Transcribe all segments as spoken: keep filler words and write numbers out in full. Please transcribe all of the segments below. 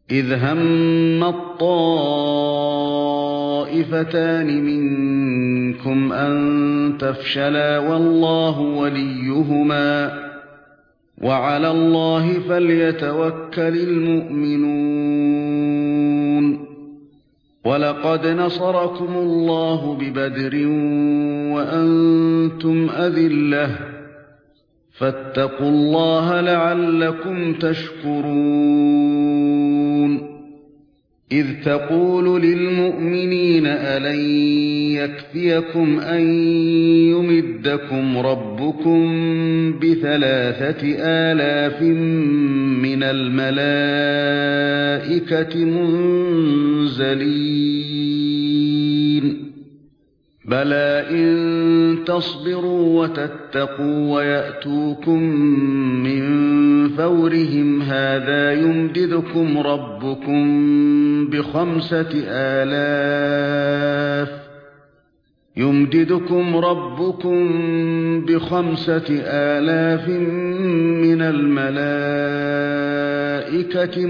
إذ هم الطائفتان منكم أن تفشلا والله وليهما وعلى الله فليتوكل المؤمنون ولقد نصركم الله ببدر وأنتم أذلة فاتقوا الله لعلكم تشكرون إذ تقول للمؤمنين ألن يكفيكم أن يمدكم ربكم بثلاثة آلاف من الملائكة منزلين بلى إن تصبروا وتتقوا ويأتوكم من فورهم هذا يمددكم ربكم بخمسة آلاف يمددكم ربكم بخمسة آلاف من الملائكة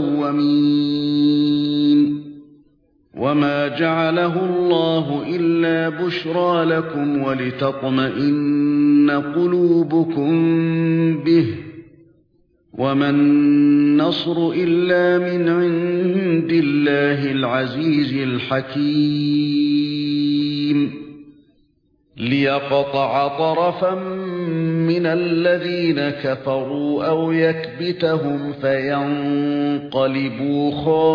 مسومين وما جعله الله إلا بشرى لكم ولتطمئن قلوبكم به وما النصر إلا من عند الله العزيز الحكيم ليقطع طرفا من الذين كفروا أو يكبتهم فينقلبوا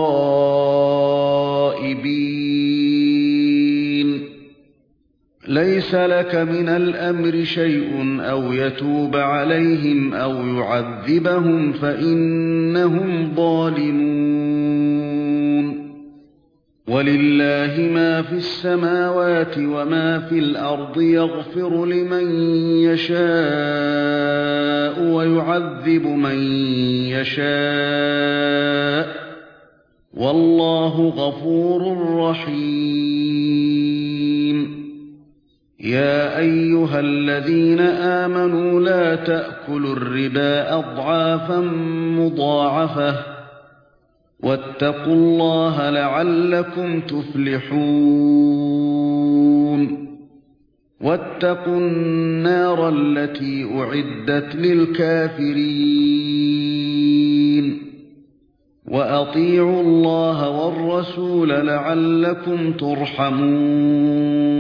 خائبين ليس لك من الأمر شيء أو يتوب عليهم أو يعذبهم فإنهم ظالمون ولله ما في السماوات وما في الأرض يغفر لمن يشاء ويعذب من يشاء والله غفور رحيم يا أيها الذين آمنوا لا تأكلوا الربا أضعافا مضاعفة واتقوا الله لعلكم تفلحون واتقوا النار التي أعدت للكافرين وأطيعوا الله والرسول لعلكم ترحمون